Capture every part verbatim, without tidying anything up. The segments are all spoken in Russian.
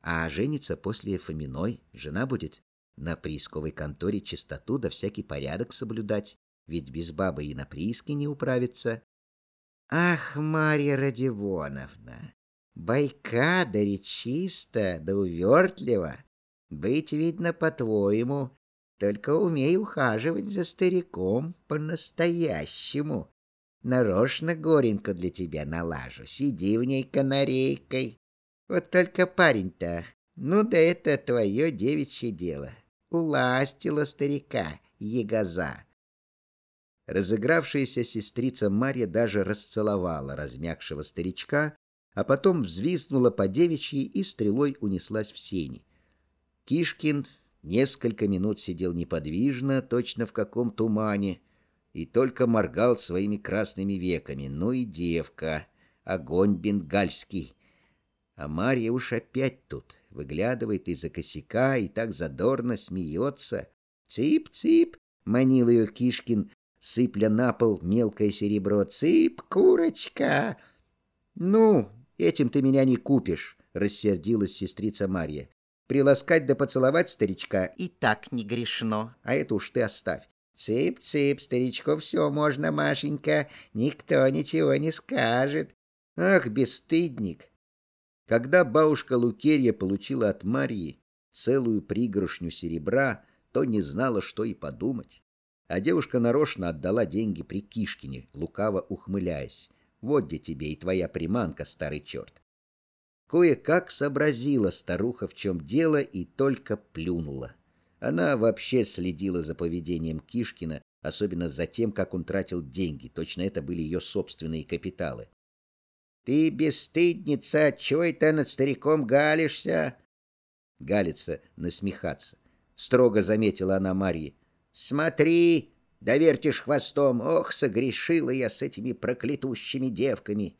А женится после Фоминой, жена будет на приисковой конторе чистоту да всякий порядок соблюдать, ведь без бабы и на прииске не управиться. Ах, Марья Родионовна, байка да речиста да увертлива. Быть, видно, по-твоему, только умей ухаживать за стариком по-настоящему. Нарочно горенько для тебя налажу, сиди в ней канарейкой. Вот только парень-то, ну да это твое девичье дело. Уластила старика, ягоза. Разыгравшаяся сестрица Марья даже расцеловала размягшего старичка, а потом взвизгнула по девичьи и стрелой унеслась в сени. Кишкин несколько минут сидел неподвижно, точно в каком тумане, и только моргал своими красными веками. Ну и девка, огонь бенгальский. А Марья уж опять тут, выглядывает из-за косяка и так задорно смеется. «Цып-цып!» — манил ее Кишкин, сыпля на пол мелкое серебро. «Цып, курочка!» «Ну, этим ты меня не купишь!» — рассердилась сестрица Марья. «Приласкать да поцеловать старичка и так не грешно, а это уж ты оставь. Цып-цып, старичку все можно, Машенька, никто ничего не скажет. Ах, бесстыдник!» Когда бабушка Лукерья получила от Марьи целую пригоршню серебра, то не знала, что и подумать. А девушка нарочно отдала деньги при Кишкине, лукаво ухмыляясь. «Вот где тебе и твоя приманка, старый черт!» Кое-как сообразила старуха, в чем дело, и только плюнула. Она вообще следила за поведением Кишкина, особенно за тем, как он тратил деньги. Точно это были ее собственные капиталы. «Ты, бесстыдница, чего это над стариком галишься?» Галиться, насмехаться. Строго заметила она Марье. «Смотри, довертишь хвостом. Ох, согрешила я с этими проклятущими девками!»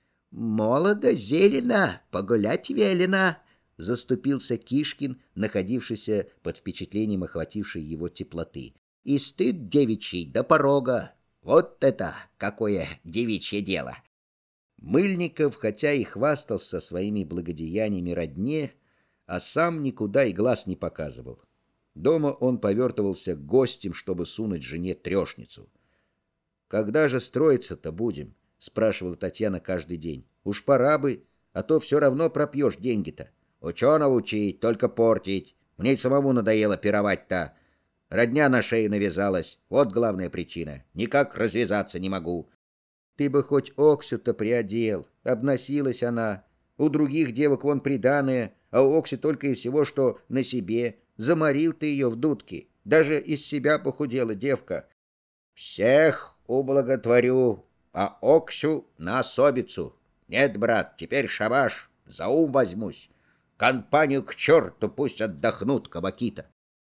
«Молодо зелено, погулять велено!» Заступился Кишкин, находившийся под впечатлением охватившей его теплоты. «И стыд девичий до порога! Вот это какое девичье дело!» Мыльников, хотя и хвастался своими благодеяниями родне, а сам никуда и глаз не показывал. Дома он повертывался гостем, чтобы сунуть жене трешницу. «Когда же строиться-то будем?» — спрашивала Татьяна каждый день. «Уж пора бы, а то все равно пропьешь деньги-то. Ученого учить, только портить. Мне и самому надоело пировать-то. Родня на шею навязалась, вот главная причина. Никак развязаться не могу». «Ты бы хоть Оксю-то приодел, обносилась она. У других девок вон приданое, а у Окси только и всего, что на себе. Заморил ты ее в дудке, даже из себя похудела девка». «Всех ублаготворю, а Оксю на особицу. Нет, брат, теперь шабаш, за ум возьмусь. Компанию к черту, пусть отдохнут кабаки-то».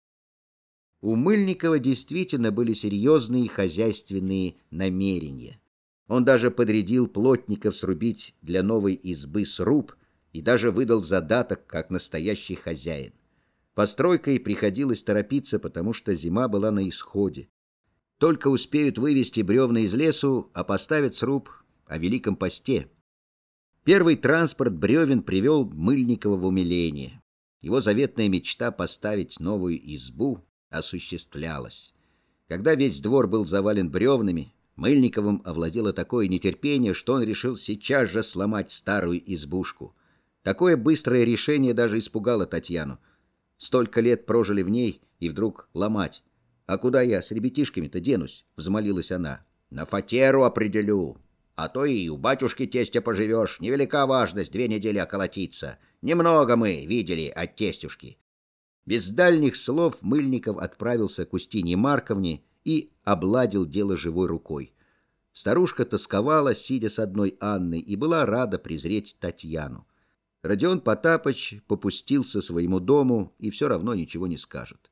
У Мыльникова действительно были серьезные хозяйственные намерения. Он даже подрядил плотников срубить для новой избы сруб и даже выдал задаток, как настоящий хозяин. Постройкой приходилось торопиться, потому что зима была на исходе. Только успеют вывести бревна из лесу, а поставят сруб о Великом посте. Первый транспорт бревен привел Мыльникова в умиление. Его заветная мечта поставить новую избу осуществлялась. Когда весь двор был завален бревнами, Мыльниковым овладело такое нетерпение, что он решил сейчас же сломать старую избушку. Такое быстрое решение даже испугало Татьяну. Столько лет прожили в ней, и вдруг ломать. «А куда я с ребятишками-то денусь?» — взмолилась она. «На фатеру определю. А то и у батюшки тестя поживешь. Невелика важность две недели околотиться. Немного мы видели от тестюшки». Без дальних слов Мыльников отправился к Устинье Марковне и обладил дело живой рукой. Старушка тосковала, сидя с одной Анной, и была рада презреть Татьяну. Родион Потапыч попустился своему дому и все равно ничего не скажет.